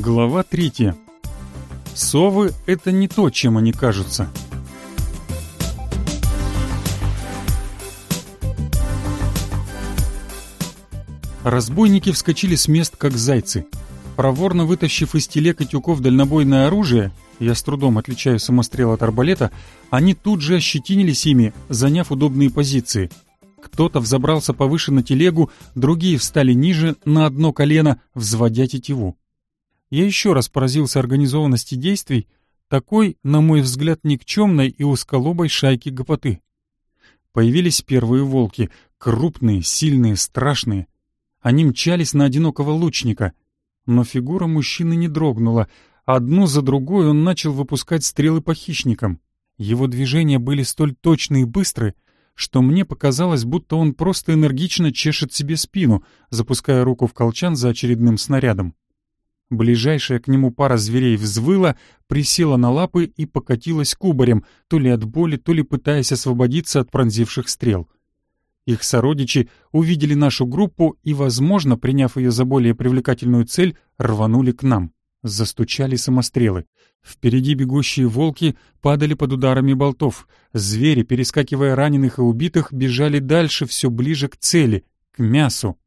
Глава 3. Совы — это не то, чем они кажутся. Разбойники вскочили с мест, как зайцы. Проворно вытащив из телег и тюков дальнобойное оружие, я с трудом отличаю самострел от арбалета, они тут же ощетинились ими, заняв удобные позиции. Кто-то взобрался повыше на телегу, другие встали ниже, на одно колено, взводя тетиву. Я еще раз поразился организованности действий такой, на мой взгляд, никчемной и узколобой шайки гопоты. Появились первые волки, крупные, сильные, страшные. Они мчались на одинокого лучника, но фигура мужчины не дрогнула. Одну за другой он начал выпускать стрелы по хищникам. Его движения были столь точны и быстры, что мне показалось, будто он просто энергично чешет себе спину, запуская руку в колчан за очередным снарядом. Ближайшая к нему пара зверей взвыла, присела на лапы и покатилась кубарем, то ли от боли, то ли пытаясь освободиться от пронзивших стрел. Их сородичи увидели нашу группу и, возможно, приняв ее за более привлекательную цель, рванули к нам. Застучали самострелы. Впереди бегущие волки падали под ударами болтов. Звери, перескакивая раненых и убитых, бежали дальше, все ближе к цели, к мясу.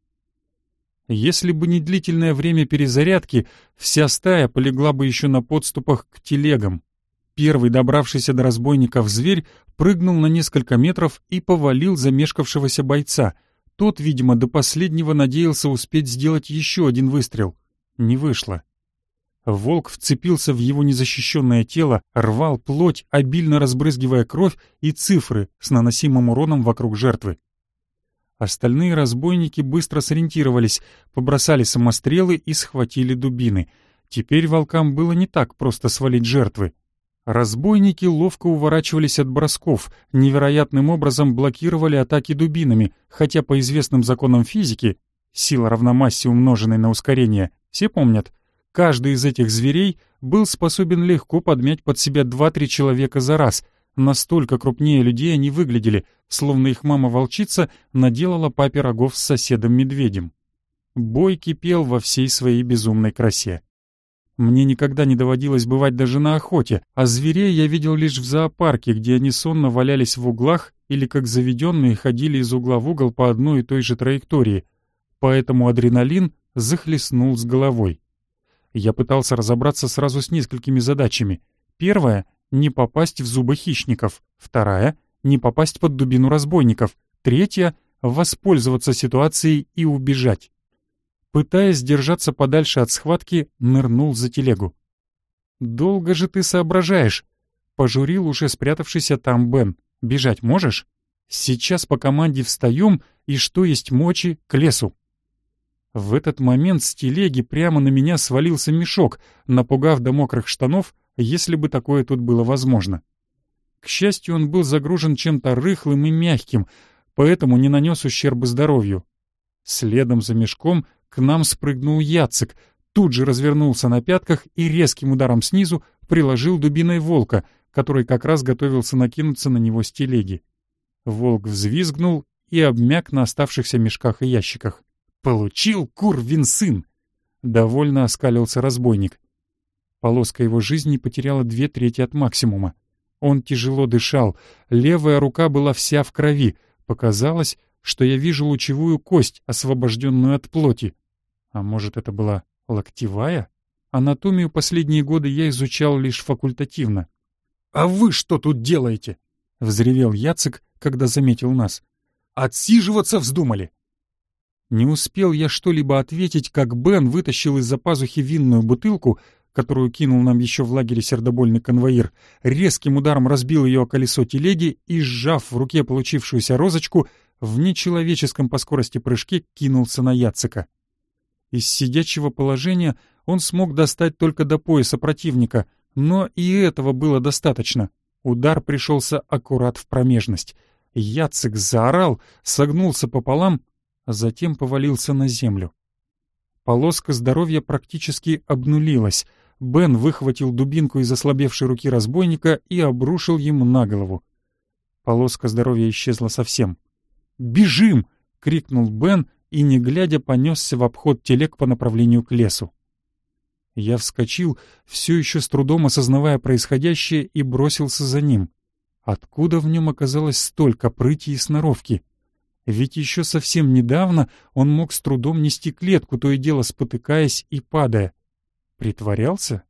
Если бы не длительное время перезарядки, вся стая полегла бы еще на подступах к телегам. Первый, добравшийся до разбойников зверь, прыгнул на несколько метров и повалил замешкавшегося бойца. Тот, видимо, до последнего надеялся успеть сделать еще один выстрел. Не вышло. Волк вцепился в его незащищенное тело, рвал плоть, обильно разбрызгивая кровь и цифры с наносимым уроном вокруг жертвы. Остальные разбойники быстро сориентировались, побросали самострелы и схватили дубины. Теперь волкам было не так просто свалить жертвы. Разбойники ловко уворачивались от бросков, невероятным образом блокировали атаки дубинами, хотя по известным законам физики, сила равна массе, умноженной на ускорение, все помнят, каждый из этих зверей был способен легко подмять под себя 2-3 человека за раз. Настолько крупнее людей они выглядели, словно их мама-волчица наделала папе рогов с соседом-медведем. Бой кипел во всей своей безумной красе. Мне никогда не доводилось бывать даже на охоте, а зверей я видел лишь в зоопарке, где они сонно валялись в углах или, как заведенные, ходили из угла в угол по одной и той же траектории. Поэтому адреналин захлестнул с головой. Я пытался разобраться сразу с несколькими задачами. Первая — не попасть в зубы хищников. Вторая — не попасть под дубину разбойников. Третья — воспользоваться ситуацией и убежать. Пытаясь держаться подальше от схватки, нырнул за телегу. «Долго же ты соображаешь?» — пожурил уже спрятавшийся там Бен. «Бежать можешь? Сейчас по команде встаем и, что есть мочи, к лесу». В этот момент с телеги прямо на меня свалился мешок, напугав до мокрых штанов, если бы такое тут было возможно. К счастью, он был загружен чем-то рыхлым и мягким, поэтому не нанес ущерба здоровью. Следом за мешком к нам спрыгнул Яцек, тут же развернулся на пятках и резким ударом снизу приложил дубиной волка, который как раз готовился накинуться на него с телеги. Волк взвизгнул и обмяк на оставшихся мешках и ящиках. «Получил, курвин сын!» — довольно оскалился разбойник. Полоска его жизни потеряла 2/3 от максимума. Он тяжело дышал, левая рука была вся в крови. Показалось, что я вижу лучевую кость, освобожденную от плоти. А может, это была локтевая? Анатомию последние годы я изучал лишь факультативно. «А вы что тут делаете?» — взревел Яцек, когда заметил нас. «Отсиживаться вздумали?» Не успел я что-либо ответить, как Бен вытащил из-за пазухи винную бутылку, которую кинул нам еще в лагере сердобольный конвоир, резким ударом разбил ее о колесо телеги и, сжав в руке получившуюся розочку, в нечеловеческом по скорости прыжке кинулся на Яцека. Из сидячего положения он смог достать только до пояса противника, но и этого было достаточно. Удар пришелся аккурат в промежность. Яцек заорал, согнулся пополам, а затем повалился на землю. Полоска здоровья практически обнулилась. Бен выхватил дубинку из ослабевшей руки разбойника и обрушил ему на голову. Полоска здоровья исчезла совсем. «Бежим!» — крикнул Бен и, не глядя, понесся в обход телег по направлению к лесу. Я вскочил, все еще с трудом осознавая происходящее, и бросился за ним. Откуда в нем оказалось столько прыти и сноровки? Ведь еще совсем недавно он мог с трудом нести клетку, то и дело спотыкаясь и падая. Притворялся?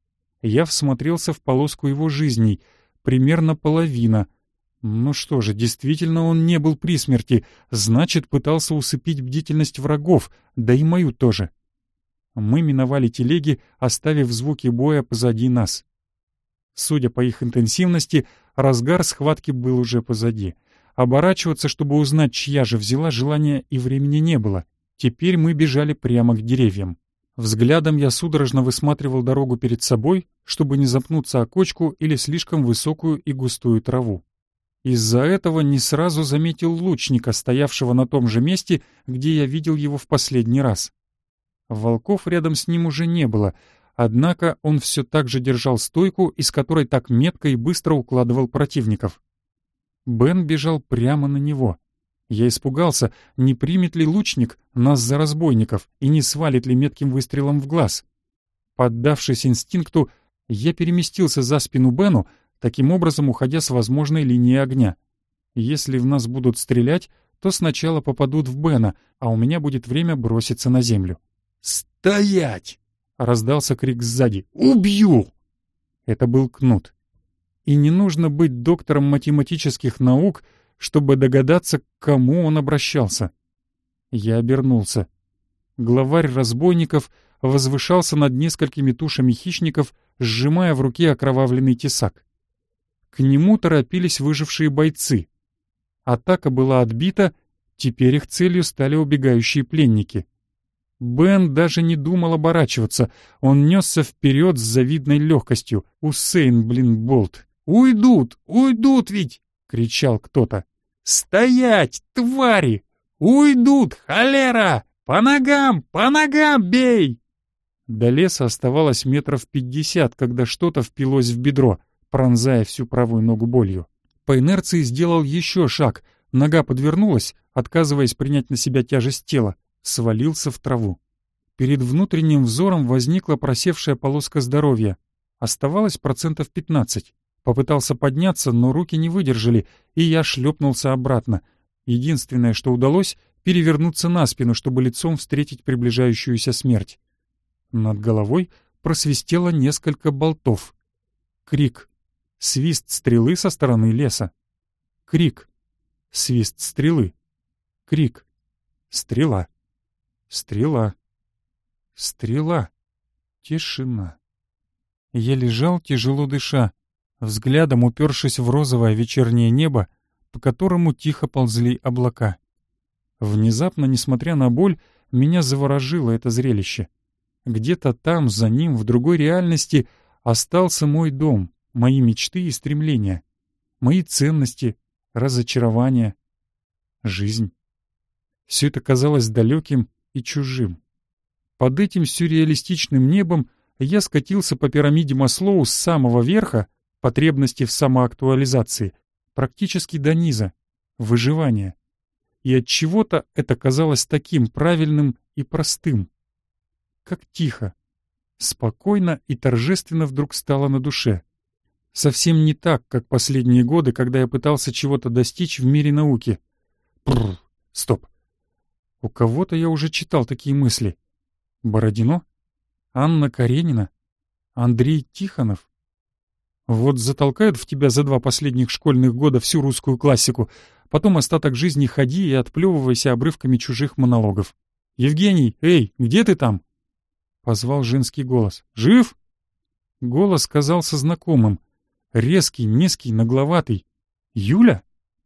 Я всмотрелся в полоску его жизней, примерно половина. Ну что же, действительно он не был при смерти, значит, пытался усыпить бдительность врагов, да и мою тоже. Мы миновали телеги, оставив звуки боя позади нас. Судя по их интенсивности, разгар схватки был уже позади. Оборачиваться, чтобы узнать, чья же взяла, желания и времени не было. Теперь мы бежали прямо к деревьям. Взглядом я судорожно высматривал дорогу перед собой, чтобы не запнуться о кочку или слишком высокую и густую траву. Из-за этого не сразу заметил лучника, стоявшего на том же месте, где я видел его в последний раз. Волков рядом с ним уже не было, однако он все так же держал стойку, из которой так метко и быстро укладывал противников. Бен бежал прямо на него. Я испугался, не примет ли лучник нас за разбойников и не свалит ли метким выстрелом в глаз. Поддавшись инстинкту, я переместился за спину Бену, таким образом уходя с возможной линии огня. Если в нас будут стрелять, то сначала попадут в Бена, а у меня будет время броситься на землю. «Стоять!» — раздался крик сзади. «Убью!» Это был Кнут. И не нужно быть доктором математических наук, чтобы догадаться, к кому он обращался. Я обернулся. Главарь разбойников возвышался над несколькими тушами хищников, сжимая в руке окровавленный тесак. К нему торопились выжившие бойцы. Атака была отбита, теперь их целью стали убегающие пленники. Бен даже не думал оборачиваться, он несся вперед с завидной легкостью. Усейн, Болт. «Уйдут! Уйдут ведь!» — кричал кто-то. «Стоять, твари! Уйдут, холера! По ногам бей!» До леса оставалось 50 метров, когда что-то впилось в бедро, пронзая всю правую ногу болью. По инерции сделал еще шаг, нога подвернулась, отказываясь принять на себя тяжесть тела, свалился в траву. Перед внутренним взором возникла просевшая полоска здоровья. Оставалось 15%. Попытался подняться, но руки не выдержали, и я шлепнулся обратно. Единственное, что удалось — перевернуться на спину, чтобы лицом встретить приближающуюся смерть. Над головой просвистело несколько болтов. Крик. Свист стрелы со стороны леса. Крик. Свист стрелы. Крик. Стрела. Стрела. Стрела. Тишина. Я лежал, тяжело дыша, взглядом упершись в розовое вечернее небо, по которому тихо ползли облака. Внезапно, несмотря на боль, меня заворожило это зрелище. Где-то там, за ним, в другой реальности, остался мой дом, мои мечты и стремления, мои ценности, разочарования, жизнь. Все это казалось далеким и чужим. Под этим сюрреалистичным небом я скатился по пирамиде Маслоу с самого верха, потребности в самоактуализации, практически до низа, выживания. И от чего-то это казалось таким правильным и простым. Как тихо, спокойно и торжественно вдруг стало на душе. Совсем не так, как последние годы, когда я пытался чего-то достичь в мире науки. Стоп. У кого-то я уже читал такие мысли. Бородино? Анна Каренина? Андрей Тихонов? Вот затолкают в тебя за 2 последних школьных года всю русскую классику, потом остаток жизни ходи и отплевывайся обрывками чужих монологов. «Евгений, эй, где ты там?» Позвал женский голос. «Жив?» Голос казался знакомым. Резкий, низкий, нагловатый. «Юля?»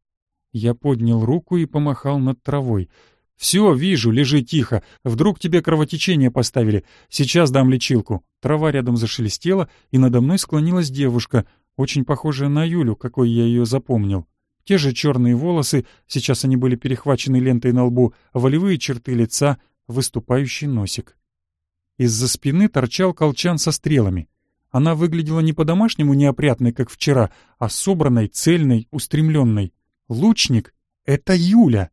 Я поднял руку и помахал над травой. «Все, вижу, лежи тихо. Вдруг тебе кровотечение поставили. Сейчас дам лечилку». Трава рядом зашелестела, и надо мной склонилась девушка, очень похожая на Юлю, какой я ее запомнил. Те же черные волосы, сейчас они были перехвачены лентой на лбу, волевые черты лица, выступающий носик. Из-за спины торчал колчан со стрелами. Она выглядела не по-домашнему неопрятной, как вчера, а собранной, цельной, устремленной. Лучник — это Юля.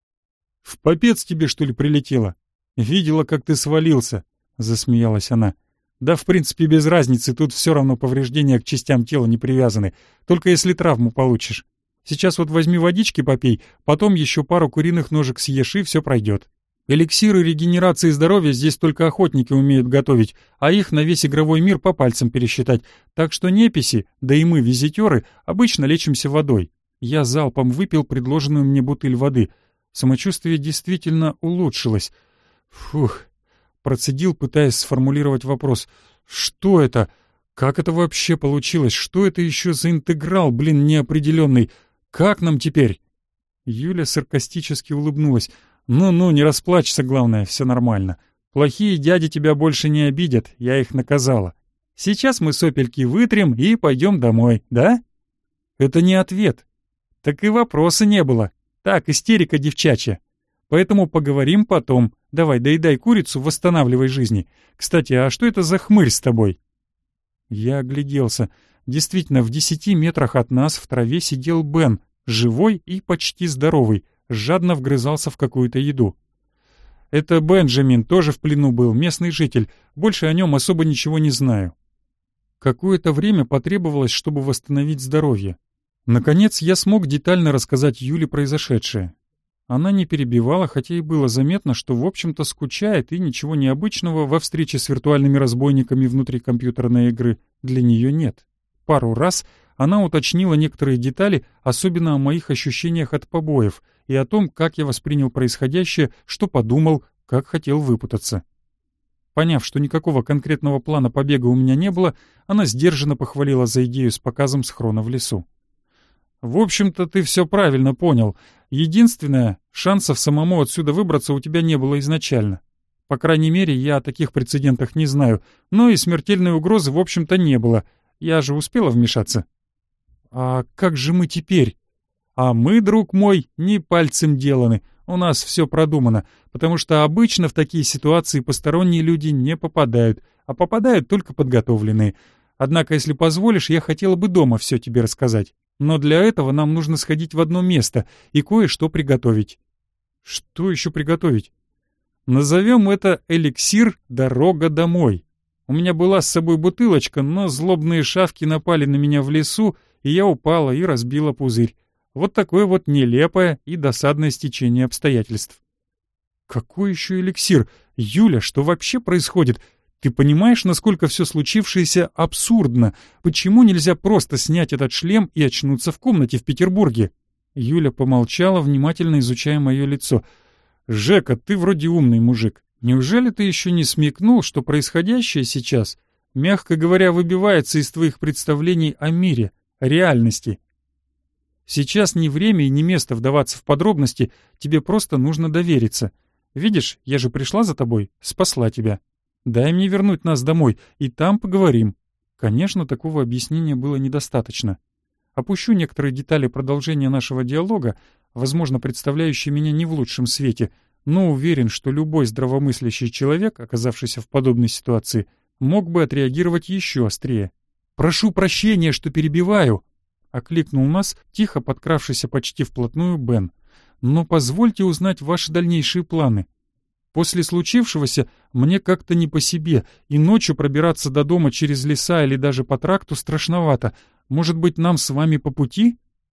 «В попец тебе, что ли, прилетело? Видела, как ты свалился», — засмеялась она. Да, в принципе, без разницы, тут все равно повреждения к частям тела не привязаны, только если травму получишь. Сейчас вот возьми водички попей, потом еще пару куриных ножек съешь, и все пройдет. Эликсиры регенерации здоровья здесь только охотники умеют готовить, а их на весь игровой мир по пальцам пересчитать, так что неписи, да и мы, визитеры, обычно лечимся водой. Я залпом выпил предложенную мне бутыль воды. Самочувствие действительно улучшилось. Фух, процедил, пытаясь сформулировать вопрос. Что это? Как это вообще получилось? Что это еще за интеграл, блин, неопределенный? Как нам теперь? Юля саркастически улыбнулась. «Ну-ну, не расплачься, главное, все нормально. Плохие дяди тебя больше не обидят, я их наказала. Сейчас мы сопельки вытрем и пойдем домой, да?» Это не ответ. Так и вопроса не было. Так, истерика девчачья. Поэтому поговорим потом. Давай, доедай курицу, восстанавливай жизни. Кстати, а что это за хмырь с тобой?» Я огляделся. Действительно, в 10 метрах от нас в траве сидел Бен, живой и почти здоровый, жадно вгрызался в какую-то еду. Это Бенджамин, тоже в плену был, местный житель. Больше о нем особо ничего не знаю. Какое-то время потребовалось, чтобы восстановить здоровье. Наконец я смог детально рассказать Юле произошедшее. Она не перебивала, хотя и было заметно, что в общем-то скучает, и ничего необычного во встрече с виртуальными разбойниками внутри компьютерной игры для нее нет. Пару раз она уточнила некоторые детали, особенно о моих ощущениях от побоев, и о том, как я воспринял происходящее, что подумал, как хотел выпутаться. Поняв, что никакого конкретного плана побега у меня не было, она сдержанно похвалила за идею с показом схрона в лесу. «В общем-то, ты все правильно понял. Единственное, шансов самому отсюда выбраться у тебя не было изначально. По крайней мере, я о таких прецедентах не знаю, но и смертельной угрозы, в общем-то, не было. Я же успела вмешаться». «А как же мы теперь?» «А мы, друг мой, не пальцем деланы. У нас все продумано, потому что обычно в такие ситуации посторонние люди не попадают, а попадают только подготовленные. Однако, если позволишь, я хотела бы дома все тебе рассказать. Но для этого нам нужно сходить в одно место и кое-что приготовить». «Что еще приготовить?» «Назовем это эликсир «Дорога домой». У меня была с собой бутылочка, но злобные шавки напали на меня в лесу, и я упала и разбила пузырь. Вот такое вот нелепое и досадное стечение обстоятельств». «Какой еще эликсир? Юля, что вообще происходит? Ты понимаешь, насколько все случившееся абсурдно? Почему нельзя просто снять этот шлем и очнуться в комнате в Петербурге?» Юля помолчала, внимательно изучая мое лицо. «Жека, ты вроде умный мужик. Неужели ты еще не смекнул, что происходящее сейчас, мягко говоря, выбивается из твоих представлений о мире, о реальности? Сейчас не время и не место вдаваться в подробности, тебе просто нужно довериться. Видишь, я же пришла за тобой, спасла тебя. Дай мне вернуть нас домой, и там поговорим». Конечно, такого объяснения было недостаточно. Опущу некоторые детали продолжения нашего диалога, возможно, представляющие меня не в лучшем свете, но уверен, что любой здравомыслящий человек, оказавшийся в подобной ситуации, мог бы отреагировать еще острее. «Прошу прощения, что перебиваю», — окликнул нас, тихо подкравшийся почти вплотную Бен. «Но позвольте узнать ваши дальнейшие планы. После случившегося мне как-то не по себе, и ночью пробираться до дома через леса или даже по тракту страшновато. Может быть, нам с вами по пути?»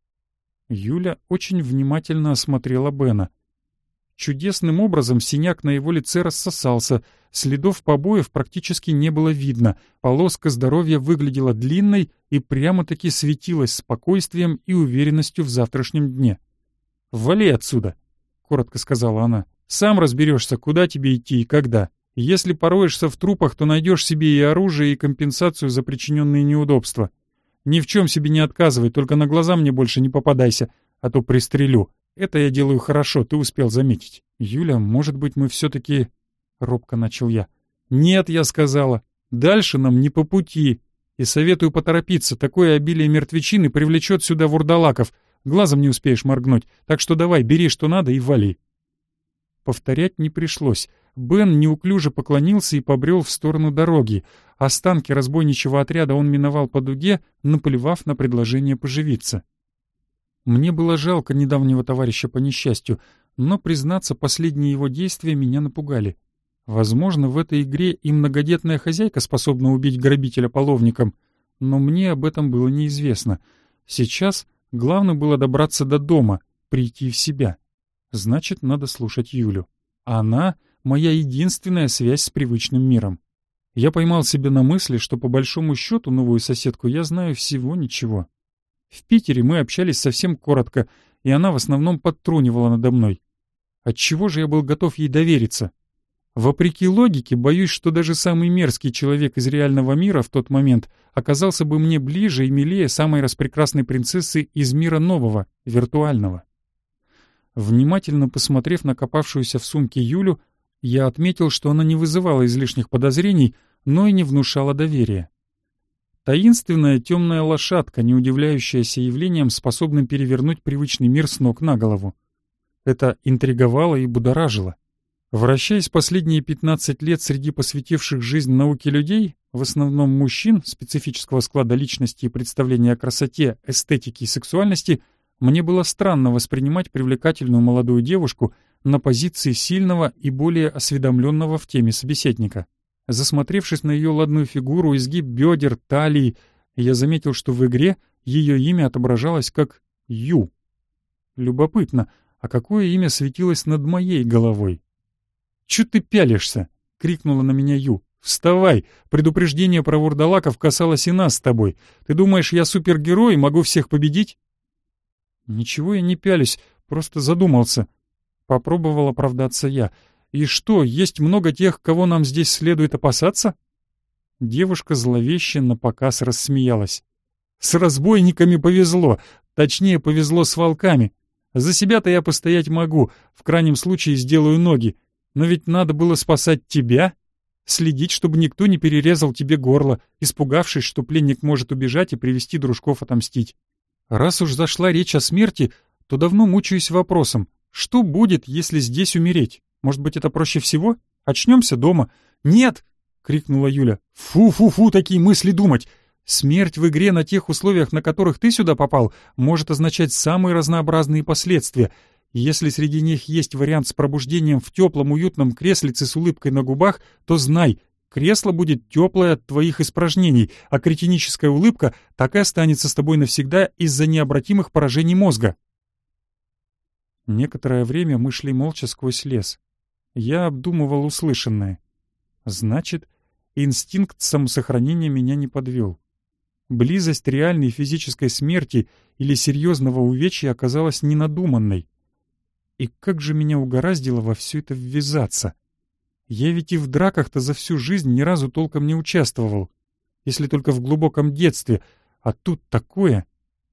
Юля очень внимательно осмотрела Бена. Чудесным образом синяк на его лице рассосался, следов побоев практически не было видно, полоска здоровья выглядела длинной и прямо-таки светилась спокойствием и уверенностью в завтрашнем дне. «Вали отсюда», — коротко сказала она. «Сам разберешься, куда тебе идти и когда. Если пороешься в трупах, то найдешь себе и оружие, и компенсацию за причиненные неудобства. Ни в чем себе не отказывай, только на глаза мне больше не попадайся, а то пристрелю. Это я делаю хорошо, ты успел заметить». «Юля, может быть, мы все-таки...» — робко начал я. «Нет», — я сказала, — «дальше нам не по пути. И советую поторопиться, такое обилие мертвечины привлечет сюда вурдалаков. Глазом не успеешь моргнуть, так что давай, бери что надо и вали». Повторять не пришлось. Бен неуклюже поклонился и побрел в сторону дороги. Останки разбойничьего отряда он миновал по дуге, наплевав на предложение поживиться. Мне было жалко недавнего товарища по несчастью, но, признаться, последние его действия меня напугали. Возможно, в этой игре и многодетная хозяйка способна убить грабителя половником, но мне об этом было неизвестно. Сейчас главное было добраться до дома, прийти в себя. Значит, надо слушать Юлю. Она — моя единственная связь с привычным миром. Я поймал себя на мысли, что по большому счету новую соседку я знаю всего ничего. В Питере мы общались совсем коротко, и она в основном подтрунивала надо мной. Отчего же я был готов ей довериться? Вопреки логике, боюсь, что даже самый мерзкий человек из реального мира в тот момент оказался бы мне ближе и милее самой распрекрасной принцессы из мира нового, виртуального. Внимательно посмотрев на копавшуюся в сумке Юлю, я отметил, что она не вызывала излишних подозрений, но и не внушала доверия. Таинственная темная лошадка, не удивляющаяся явлением, способным перевернуть привычный мир с ног на голову. Это интриговало и будоражило. Вращаясь последние 15 лет среди посвятивших жизнь науке людей, в основном мужчин, специфического склада личности и представления о красоте, эстетике и сексуальности, мне было странно воспринимать привлекательную молодую девушку на позиции сильного и более осведомленного в теме собеседника. Засмотревшись на ее ладную фигуру, изгиб бедер, талии, я заметил, что в игре ее имя отображалось как Ю. Любопытно, а какое имя светилось над моей головой? «Чё ты пялишься?» — крикнула на меня Ю. «Вставай! Предупреждение про вурдалаков касалось и нас с тобой. Ты думаешь, я супергерой и могу всех победить?» «Ничего я не пялюсь, просто задумался». Попробовал оправдаться я. «И что, есть много тех, кого нам здесь следует опасаться?» Девушка зловеще напоказ рассмеялась. «С разбойниками повезло, точнее, повезло с волками. За себя-то я постоять могу, в крайнем случае сделаю ноги. Но ведь надо было спасать тебя, следить, чтобы никто не перерезал тебе горло, испугавшись, что пленник может убежать и привести дружков отомстить. Раз уж зашла речь о смерти, то давно мучаюсь вопросом, что будет, если здесь умереть? Может быть, это проще всего? Очнемся дома?» «Нет!» — крикнула Юля. «Фу-фу-фу, такие мысли думать! Смерть в игре на тех условиях, на которых ты сюда попал, может означать самые разнообразные последствия. Если среди них есть вариант с пробуждением в теплом уютном креслице с улыбкой на губах, то знай, кресло будет теплое от твоих испражнений, а кретиническая улыбка так и останется с тобой навсегда из-за необратимых поражений мозга». Некоторое время мы шли молча сквозь лес. Я обдумывал услышанное. Значит, инстинкт самосохранения меня не подвел. Близость реальной физической смерти или серьезного увечья оказалась ненадуманной. И как же меня угораздило во все это ввязаться? Я ведь и в драках-то за всю жизнь ни разу толком не участвовал, если только в глубоком детстве, а тут такое.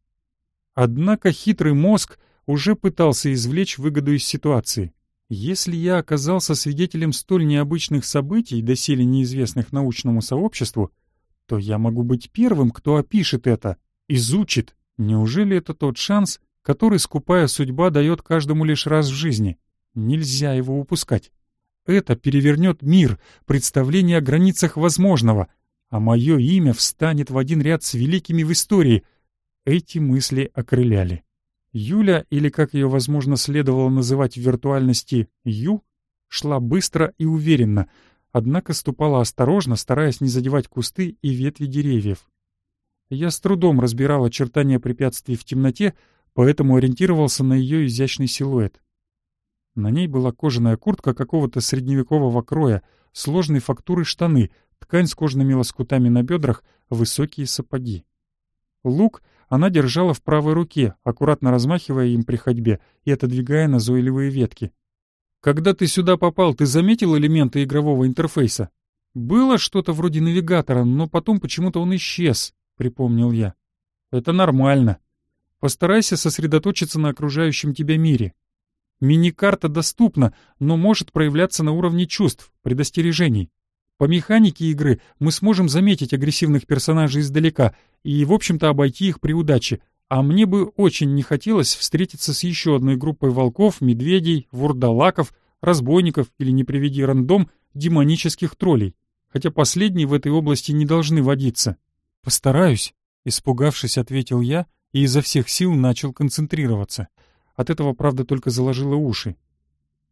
Однако хитрый мозг уже пытался извлечь выгоду из ситуации. Если я оказался свидетелем столь необычных событий, доселе неизвестных научному сообществу, то я могу быть первым, кто опишет это, изучит. Неужели это тот шанс, который скупая судьба дает каждому лишь раз в жизни? Нельзя его упускать. Это перевернет мир, представление о границах возможного, а мое имя встанет в один ряд с великими в истории. Эти мысли окрыляли. Юля, или как ее, возможно, следовало называть в виртуальности Ю, шла быстро и уверенно, однако ступала осторожно, стараясь не задевать кусты и ветви деревьев. Я с трудом разбирал очертания препятствий в темноте, поэтому ориентировался на ее изящный силуэт. На ней была кожаная куртка какого-то средневекового кроя, сложной фактуры штаны, ткань с кожаными лоскутами на бедрах, высокие сапоги. Лук она держала в правой руке, аккуратно размахивая им при ходьбе и отодвигая назойливые ветки. «Когда ты сюда попал, ты заметил элементы игрового интерфейса? Было что-то вроде навигатора, но потом почему-то он исчез», — припомнил я. «Это нормально. Постарайся сосредоточиться на окружающем тебя мире. Мини-карта доступна, но может проявляться на уровне чувств, предостережений. По механике игры мы сможем заметить агрессивных персонажей издалека и, в общем-то, обойти их при удаче, а мне бы очень не хотелось встретиться с еще одной группой волков, медведей, вурдалаков, разбойников или, не приведи рандом, демонических троллей, хотя последние в этой области не должны водиться». «Постараюсь», — испугавшись, ответил я и изо всех сил начал концентрироваться. От этого, правда, только заложило уши.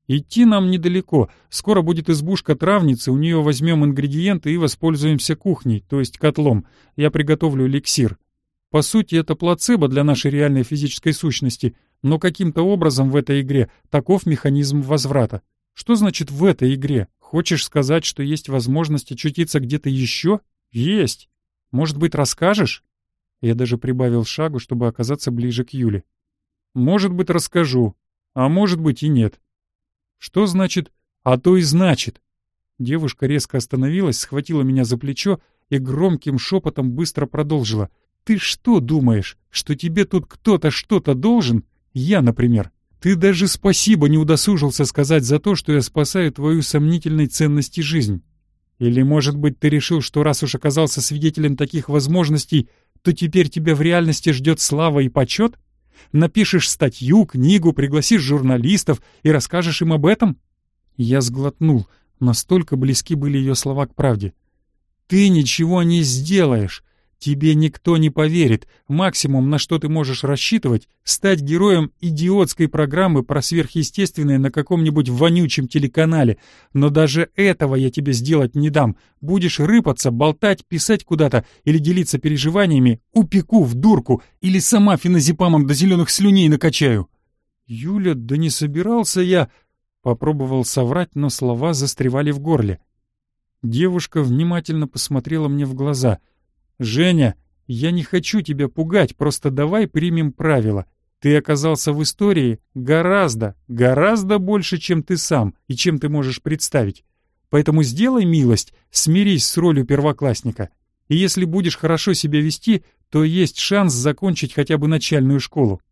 Идти нам недалеко. Скоро будет избушка травницы, у нее возьмем ингредиенты и воспользуемся кухней, то есть котлом. Я приготовлю эликсир. По сути, это плацебо для нашей реальной физической сущности, но каким-то образом в этой игре таков механизм возврата. Что значит «в этой игре»? Хочешь сказать, что есть возможность очутиться где-то еще? Есть. Может быть, расскажешь? Я даже прибавил шагу, чтобы оказаться ближе к Юле. Может быть, расскажу, а может быть и нет. Что значит «а то и значит»? Девушка резко остановилась, схватила меня за плечо и громким шепотом быстро продолжила. «Ты что думаешь, что тебе тут кто-то что-то должен? Я, например. Ты даже спасибо не удосужился сказать за то, что я спасаю твою сомнительной ценности жизнь. Или, может быть, ты решил, что раз уж оказался свидетелем таких возможностей, то теперь тебя в реальности ждет слава и почет? Напишешь статью, книгу, пригласишь журналистов и расскажешь им об этом?» Я сглотнул, настолько близки были ее слова к правде. «Ты ничего не сделаешь. Тебе никто не поверит. Максимум, на что ты можешь рассчитывать, стать героем идиотской программы про сверхъестественное на каком-нибудь вонючем телеканале. Но даже этого я тебе сделать не дам. Будешь рыпаться, болтать, писать куда-то или делиться переживаниями, упеку в дурку или сама феназепамом до зеленых слюней накачаю». «Юля, да не собирался я...» Попробовал соврать, но слова застревали в горле. Девушка внимательно посмотрела мне в глаза. «Женя, я не хочу тебя пугать, просто давай примем правила. Ты оказался в истории гораздо больше, чем ты сам и чем ты можешь представить. Поэтому сделай милость, смирись с ролью первоклассника. И если будешь хорошо себя вести, то есть шанс закончить хотя бы начальную школу».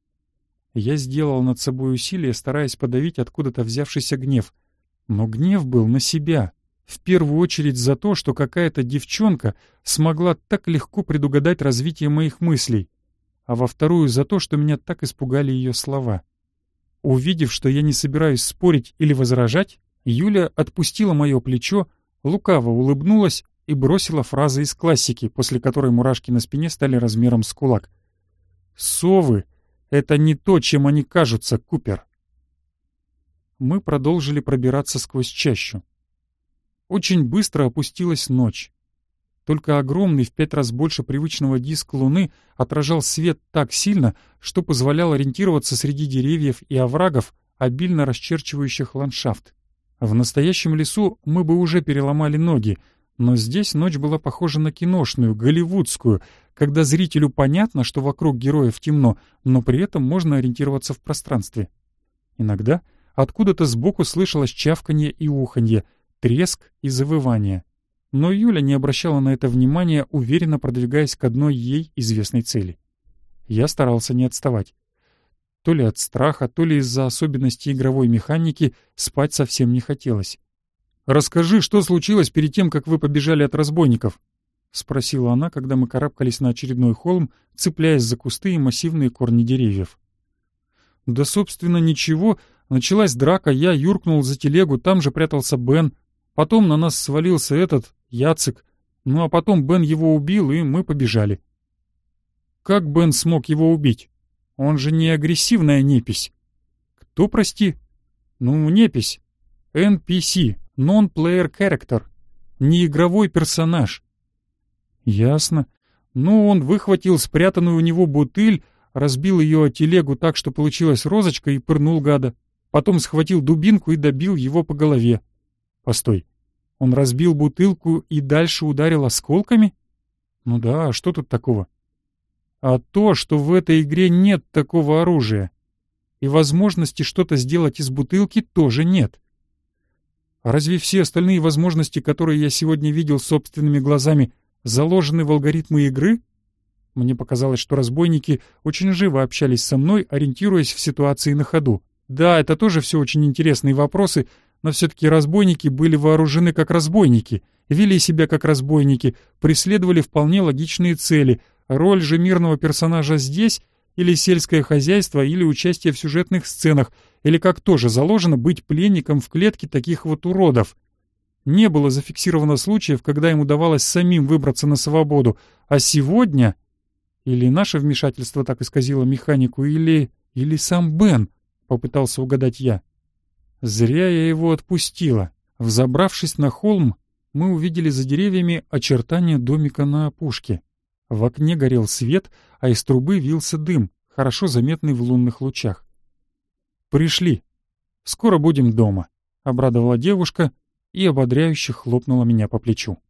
Я сделал над собой усилие, стараясь подавить откуда-то взявшийся гнев. Но гнев был на себя. В первую очередь за то, что какая-то девчонка смогла так легко предугадать развитие моих мыслей, а во вторую за то, что меня так испугали ее слова. Увидев, что я не собираюсь спорить или возражать, Юля отпустила мое плечо, лукаво улыбнулась и бросила фразы из классики, после которой мурашки на спине стали размером с кулак. «Совы — это не то, чем они кажутся, Купер». Мы продолжили пробираться сквозь чащу. Очень быстро опустилась ночь. Только огромный в 5 раз больше привычного диск луны отражал свет так сильно, что позволял ориентироваться среди деревьев и оврагов, обильно расчерчивающих ландшафт. В настоящем лесу мы бы уже переломали ноги, но здесь ночь была похожа на киношную, голливудскую, когда зрителю понятно, что вокруг героев темно, но при этом можно ориентироваться в пространстве. Иногда откуда-то сбоку слышалось чавканье и уханье, треск и завывание. Но Юля не обращала на это внимания, уверенно продвигаясь к одной ей известной цели. Я старался не отставать. То ли от страха, то ли из-за особенностей игровой механики спать совсем не хотелось. «Расскажи, что случилось перед тем, как вы побежали от разбойников?» — спросила она, когда мы карабкались на очередной холм, цепляясь за кусты и массивные корни деревьев. «Да, собственно, ничего. Началась драка, я юркнул за телегу, там же прятался Бен. Потом на нас свалился этот, Яцек. Ну а потом Бен его убил, и мы побежали». «Как Бен смог его убить? Он же не агрессивная непись». «Кто, прости?» «Ну, непись. NPC, Non-Player Character. Неигровой персонаж». «Ясно. Ну, он выхватил спрятанную у него бутыль, разбил ее о телегу так, что получилась розочка, и пырнул гада. Потом схватил дубинку и добил его по голове». «Постой. Он разбил бутылку и дальше ударил осколками?» «Ну да, а что тут такого?» «А то, что в этой игре нет такого оружия. И возможности что-то сделать из бутылки тоже нет. А разве все остальные возможности, которые я сегодня видел собственными глазами, заложены в алгоритмы игры?» Мне показалось, что разбойники очень живо общались со мной, ориентируясь в ситуации на ходу. Да, это тоже все очень интересные вопросы, но все-таки разбойники были вооружены как разбойники, вели себя как разбойники, преследовали вполне логичные цели. Роль же мирного персонажа здесь или сельское хозяйство, или участие в сюжетных сценах, или как тоже заложено быть пленником в клетке таких вот уродов. Не было зафиксировано случаев, когда им удавалось самим выбраться на свободу, а сегодня... Или наше вмешательство так исказило механику, или сам Бен, попытался угадать я. Зря я его отпустила. Взобравшись на холм, мы увидели за деревьями очертания домика на опушке. В окне горел свет, а из трубы вился дым, хорошо заметный в лунных лучах. «Пришли. Скоро будем дома», — обрадовала девушка и ободряюще хлопнула меня по плечу.